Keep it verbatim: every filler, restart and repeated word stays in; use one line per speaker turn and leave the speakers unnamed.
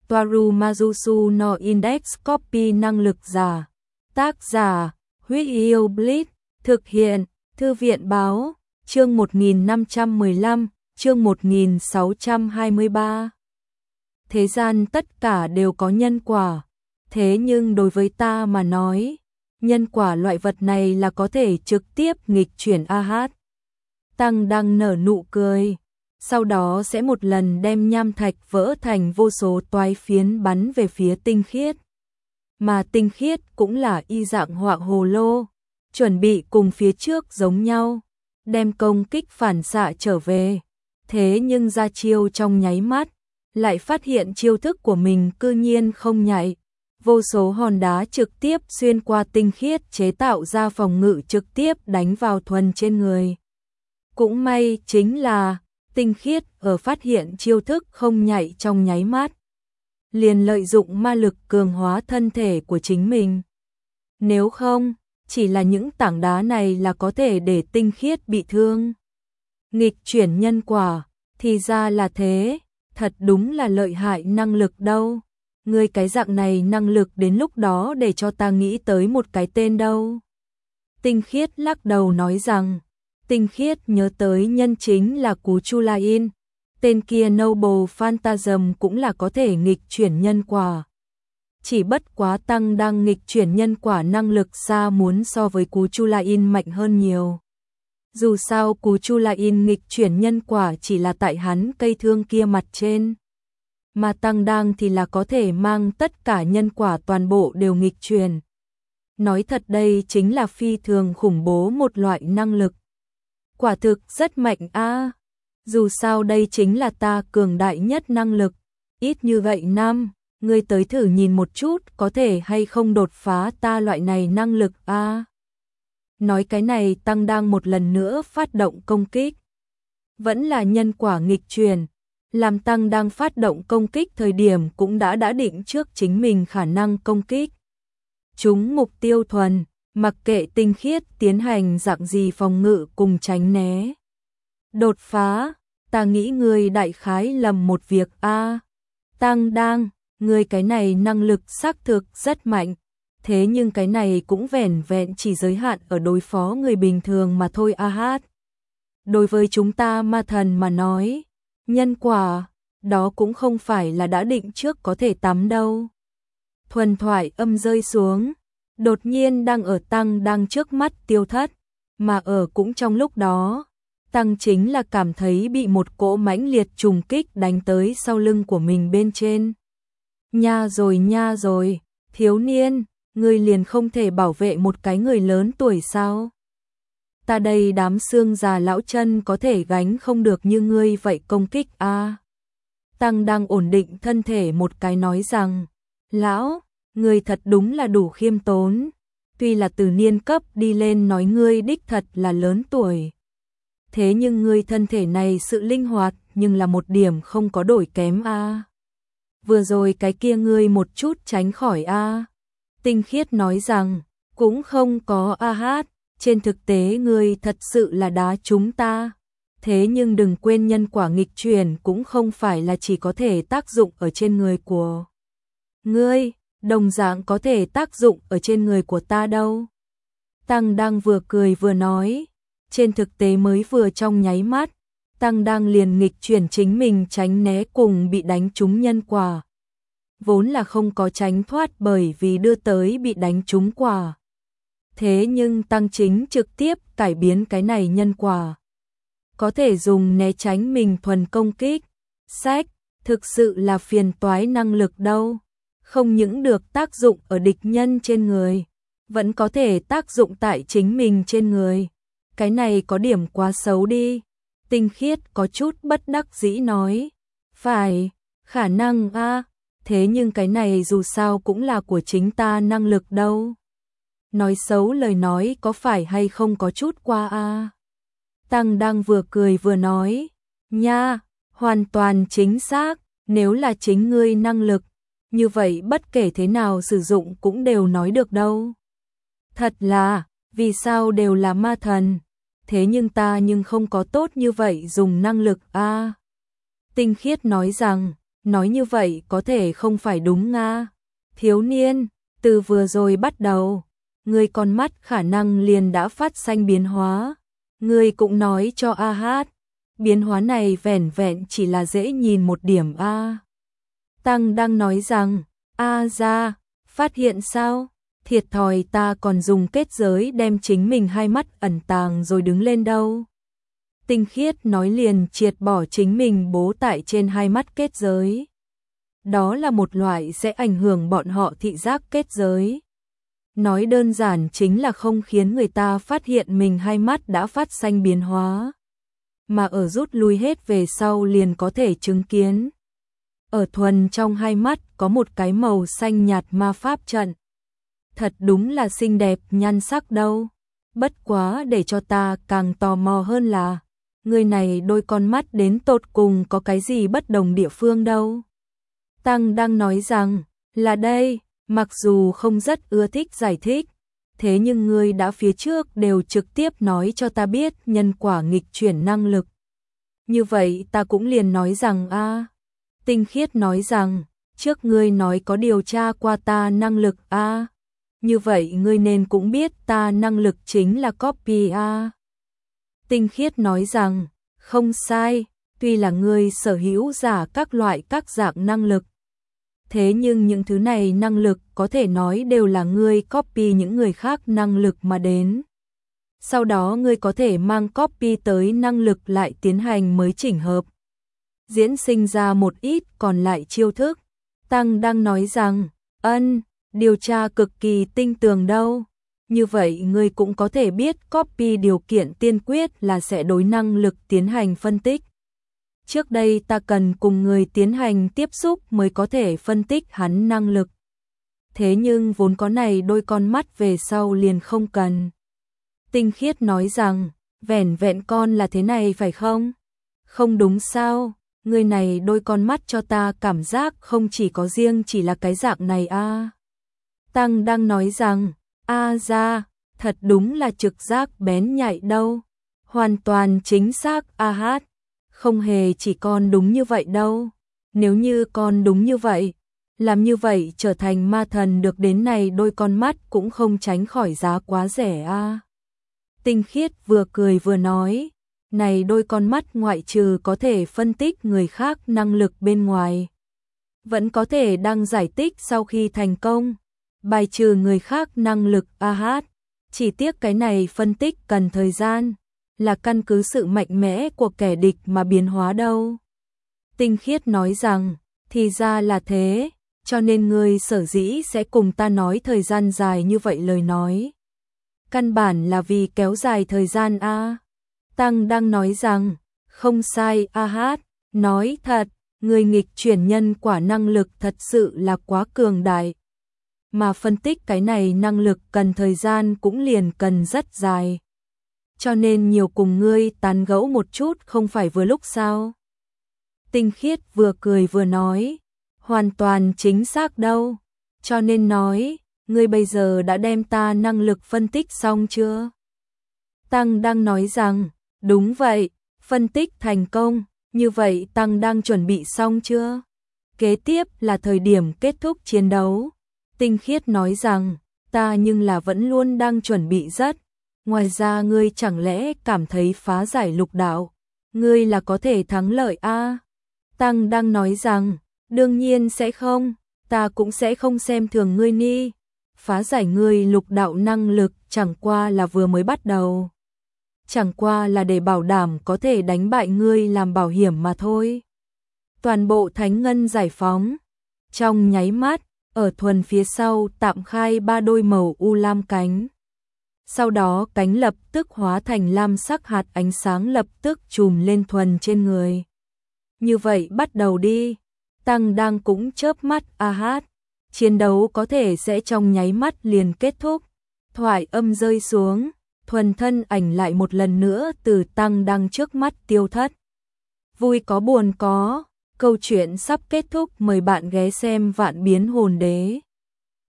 Toaru Majusu no Index Copy năng lực giả. Tác giả, Huyết Yêu Blitz. Thực hiện, Thư viện Báo. Chương một nghìn năm trăm mười lăm, chương một nghìn sáu trăm hai mươi ba. Thế gian tất cả đều có nhân quả. Thế nhưng đối với ta mà nói, nhân quả loại vật này là có thể trực tiếp nghịch chuyển a hát. Tăng đang nở nụ cười. Sau đó sẽ một lần đem nham thạch vỡ thành vô số toái phiến bắn về phía Tinh Khiết. Mà Tinh Khiết cũng là y dạng họa hồ lô, chuẩn bị cùng phía trước giống nhau, đem công kích phản xạ trở về. Thế nhưng ra chiêu trong nháy mắt, lại phát hiện chiêu thức của mình cư nhiên không nhạy. Vô số hòn đá trực tiếp xuyên qua Tinh Khiết chế tạo ra phòng ngự trực tiếp đánh vào Thuần trên người. Cũng may chính là Tinh Khiết ở phát hiện chiêu thức không nhạy trong nháy mắt, liền lợi dụng ma lực cường hóa thân thể của chính mình. Nếu không, chỉ là những tảng đá này là có thể để Tinh Khiết bị thương. Nghịch chuyển nhân quả, thì ra là thế, thật đúng là lợi hại năng lực đâu. Ngươi cái dạng này năng lực đến lúc đó để cho ta nghĩ tới một cái tên đâu. Tinh Khiết lắc đầu nói rằng, Tinh Khiết nhớ tới nhân chính là Cú Chu La In, tên kia Noble Phantasm cũng là có thể nghịch chuyển nhân quả. Chỉ bất quá Tăng đang nghịch chuyển nhân quả năng lực xa muốn so với Cú Chu La In mạnh hơn nhiều. Dù sao Cú Chu La In nghịch chuyển nhân quả chỉ là tại hắn cây thương kia mặt trên, mà Tăng đang thì là có thể mang tất cả nhân quả toàn bộ đều nghịch chuyển. Nói thật đây chính là phi thường khủng bố một loại năng lực. Quả thực rất mạnh a. À. Dù sao đây chính là ta cường đại nhất năng lực. Ít như vậy năm, ngươi tới thử nhìn một chút có thể hay không đột phá ta loại này năng lực a. À. Nói cái này Tăng đang một lần nữa phát động công kích. Vẫn là nhân quả nghịch chuyển. Làm Tăng đang phát động công kích thời điểm cũng đã đã định trước chính mình khả năng công kích. Chúng mục tiêu Thuần, mặc kệ Tinh Khiết tiến hành dạng gì phòng ngự cùng tránh né. Đột phá, ta nghĩ ngươi đại khái lầm một việc a. À, Tăng đang, ngươi cái này năng lực xác thực rất mạnh, thế nhưng cái này cũng vẻn vẹn chỉ giới hạn ở đối phó người bình thường mà thôi a hát. Đối với chúng ta ma thần mà nói, nhân quả, đó cũng không phải là đã định trước có thể tắm đâu. Thuần thoại âm rơi xuống, đột nhiên đang ở Tăng đang trước mắt tiêu thất, mà ở cũng trong lúc đó, Tăng chính là cảm thấy bị một cỗ mãnh liệt trùng kích đánh tới sau lưng của mình bên trên. Nha rồi nha rồi, thiếu niên, ngươi liền không thể bảo vệ một cái người lớn tuổi sao? Ta đây đám xương già lão chân có thể gánh không được như ngươi vậy công kích a. À. Tăng đang ổn định thân thể một cái nói rằng, lão, ngươi thật đúng là đủ khiêm tốn, tuy là từ niên cấp đi lên nói ngươi đích thật là lớn tuổi. Thế nhưng ngươi thân thể này sự linh hoạt nhưng là một điểm không có đổi kém a. À. Vừa rồi cái kia ngươi một chút tránh khỏi a. À. Tinh Khiết nói rằng, cũng không có a hát. Trên thực tế ngươi thật sự là đá chúng ta. Thế nhưng đừng quên nhân quả nghịch chuyển cũng không phải là chỉ có thể tác dụng ở trên người của ngươi, đồng dạng có thể tác dụng ở trên người của ta đâu. Tăng đang vừa cười vừa nói, trên thực tế mới vừa trong nháy mắt, Tăng đang liền nghịch chuyển chính mình tránh né cùng bị đánh trúng nhân quả. Vốn là không có tránh thoát bởi vì đưa tới bị đánh trúng quả. Thế nhưng Tăng chính trực tiếp cải biến cái này nhân quả. Có thể dùng né tránh mình thuần công kích. Sách, thực sự là phiền toái năng lực đâu. Không những được tác dụng ở địch nhân trên người, vẫn có thể tác dụng tại chính mình trên người. Cái này có điểm quá xấu đi. Tinh Khiết có chút bất đắc dĩ nói. Phải, khả năng a, à, thế nhưng cái này dù sao cũng là của chính ta năng lực đâu. Nói xấu lời nói có phải hay không có chút qua a. À. Tăng đang vừa cười vừa nói, nha, hoàn toàn chính xác, nếu là chính ngươi năng lực, như vậy bất kể thế nào sử dụng cũng đều nói được đâu. Thật là, vì sao đều là ma thần, thế nhưng ta nhưng không có tốt như vậy dùng năng lực a. À. Tinh Khiết nói rằng, nói như vậy có thể không phải đúng nga. Thiếu niên, từ vừa rồi bắt đầu, ngươi con mắt khả năng liền đã phát sinh biến hóa. Ngươi cũng nói cho A Hát, biến hóa này vẻn vẹn chỉ là dễ nhìn một điểm a. Tăng đang nói rằng, a ra, phát hiện sao? Thiệt thòi ta còn dùng kết giới đem chính mình hai mắt ẩn tàng rồi đứng lên đâu. Tinh Khiết nói liền triệt bỏ chính mình bố tại trên hai mắt kết giới. Đó là một loại sẽ ảnh hưởng bọn họ thị giác kết giới. Nói đơn giản chính là không khiến người ta phát hiện mình hai mắt đã phát sinh biến hóa. Mà ở rút lui hết về sau liền có thể chứng kiến. Ở thuần trong hai mắt có một cái màu xanh nhạt ma pháp trận. Thật đúng là xinh đẹp nhan sắc đâu. Bất quá để cho ta càng tò mò hơn là, người này đôi con mắt đến tột cùng có cái gì bất đồng địa phương đâu. Tăng đang nói rằng, là đây, mặc dù không rất ưa thích giải thích, thế nhưng ngươi đã phía trước đều trực tiếp nói cho ta biết nhân quả nghịch chuyển năng lực. Như vậy ta cũng liền nói rằng a. Tinh Khiết nói rằng, trước ngươi nói có điều tra qua ta năng lực a. Như vậy ngươi nên cũng biết ta năng lực chính là copy a. Tinh Khiết nói rằng, không sai, tuy là ngươi sở hữu giả các loại các dạng năng lực. Thế nhưng những thứ này năng lực có thể nói đều là ngươi copy những người khác năng lực mà đến. Sau đó ngươi có thể mang copy tới năng lực lại tiến hành mới chỉnh hợp. Diễn sinh ra một ít còn lại chiêu thức. Tăng đang nói rằng, ân, điều tra cực kỳ tinh tường đâu. Như vậy ngươi cũng có thể biết copy điều kiện tiên quyết là sẽ đối năng lực tiến hành phân tích. Trước đây ta cần cùng người tiến hành tiếp xúc mới có thể phân tích hắn năng lực. Thế nhưng vốn có này đôi con mắt về sau liền không cần. Tinh Khiết nói rằng, vẻn vẹn con là thế này phải không? Không đúng sao, người này đôi con mắt cho ta cảm giác không chỉ có riêng chỉ là cái dạng này a. Tăng đang nói rằng, a ra, thật đúng là trực giác bén nhạy đâu. Hoàn toàn chính xác a hát. Không hề chỉ con đúng như vậy đâu. Nếu như con đúng như vậy, làm như vậy trở thành ma thần được đến này đôi con mắt cũng không tránh khỏi giá quá rẻ a. À. Tinh Khiết vừa cười vừa nói, này đôi con mắt ngoại trừ có thể phân tích người khác năng lực bên ngoài, vẫn có thể đăng giải tích sau khi thành công, bài trừ người khác năng lực a hát. Chỉ tiếc cái này phân tích cần thời gian, là căn cứ sự mạnh mẽ của kẻ địch mà biến hóa đâu. Tinh Khiết nói rằng, thì ra là thế, cho nên ngươi sở dĩ sẽ cùng ta nói thời gian dài như vậy lời nói. Căn bản là vì kéo dài thời gian a. À. Tăng đang nói rằng, không sai a hát, nói thật, người nghịch chuyển nhân quả năng lực thật sự là quá cường đại. Mà phân tích cái này năng lực cần thời gian cũng liền cần rất dài. Cho nên nhiều cùng ngươi tán gẫu một chút không phải vừa lúc sao? Tinh Khiết vừa cười vừa nói, hoàn toàn chính xác đâu. Cho nên nói, ngươi bây giờ đã đem ta năng lực phân tích xong chưa? Tăng đang nói rằng, đúng vậy, phân tích thành công, như vậy Tăng đang chuẩn bị xong chưa? Kế tiếp là thời điểm kết thúc chiến đấu. Tinh Khiết nói rằng, ta nhưng là vẫn luôn đang chuẩn bị rất. Ngoài ra ngươi chẳng lẽ cảm thấy phá giải lục đạo, ngươi là có thể thắng lợi a? À? Tăng đang nói rằng, đương nhiên sẽ không, ta cũng sẽ không xem thường ngươi ni. Phá giải ngươi lục đạo năng lực chẳng qua là vừa mới bắt đầu. Chẳng qua là để bảo đảm có thể đánh bại ngươi làm bảo hiểm mà thôi. Toàn bộ thánh ngân giải phóng. Trong nháy mắt, ở thuần phía sau tạm khai ba đôi màu u lam cánh. Sau đó cánh lập tức hóa thành lam sắc hạt ánh sáng lập tức trùm lên thuần trên người. Như vậy bắt đầu đi. Tăng đang cũng chớp mắt a hát. Chiến đấu có thể sẽ trong nháy mắt liền kết thúc. Thoại âm rơi xuống, thuần thân ảnh lại một lần nữa từ Tăng đang trước mắt tiêu thất. Vui có buồn có, câu chuyện sắp kết thúc, mời bạn ghé xem Vạn Biến Hồn Đế.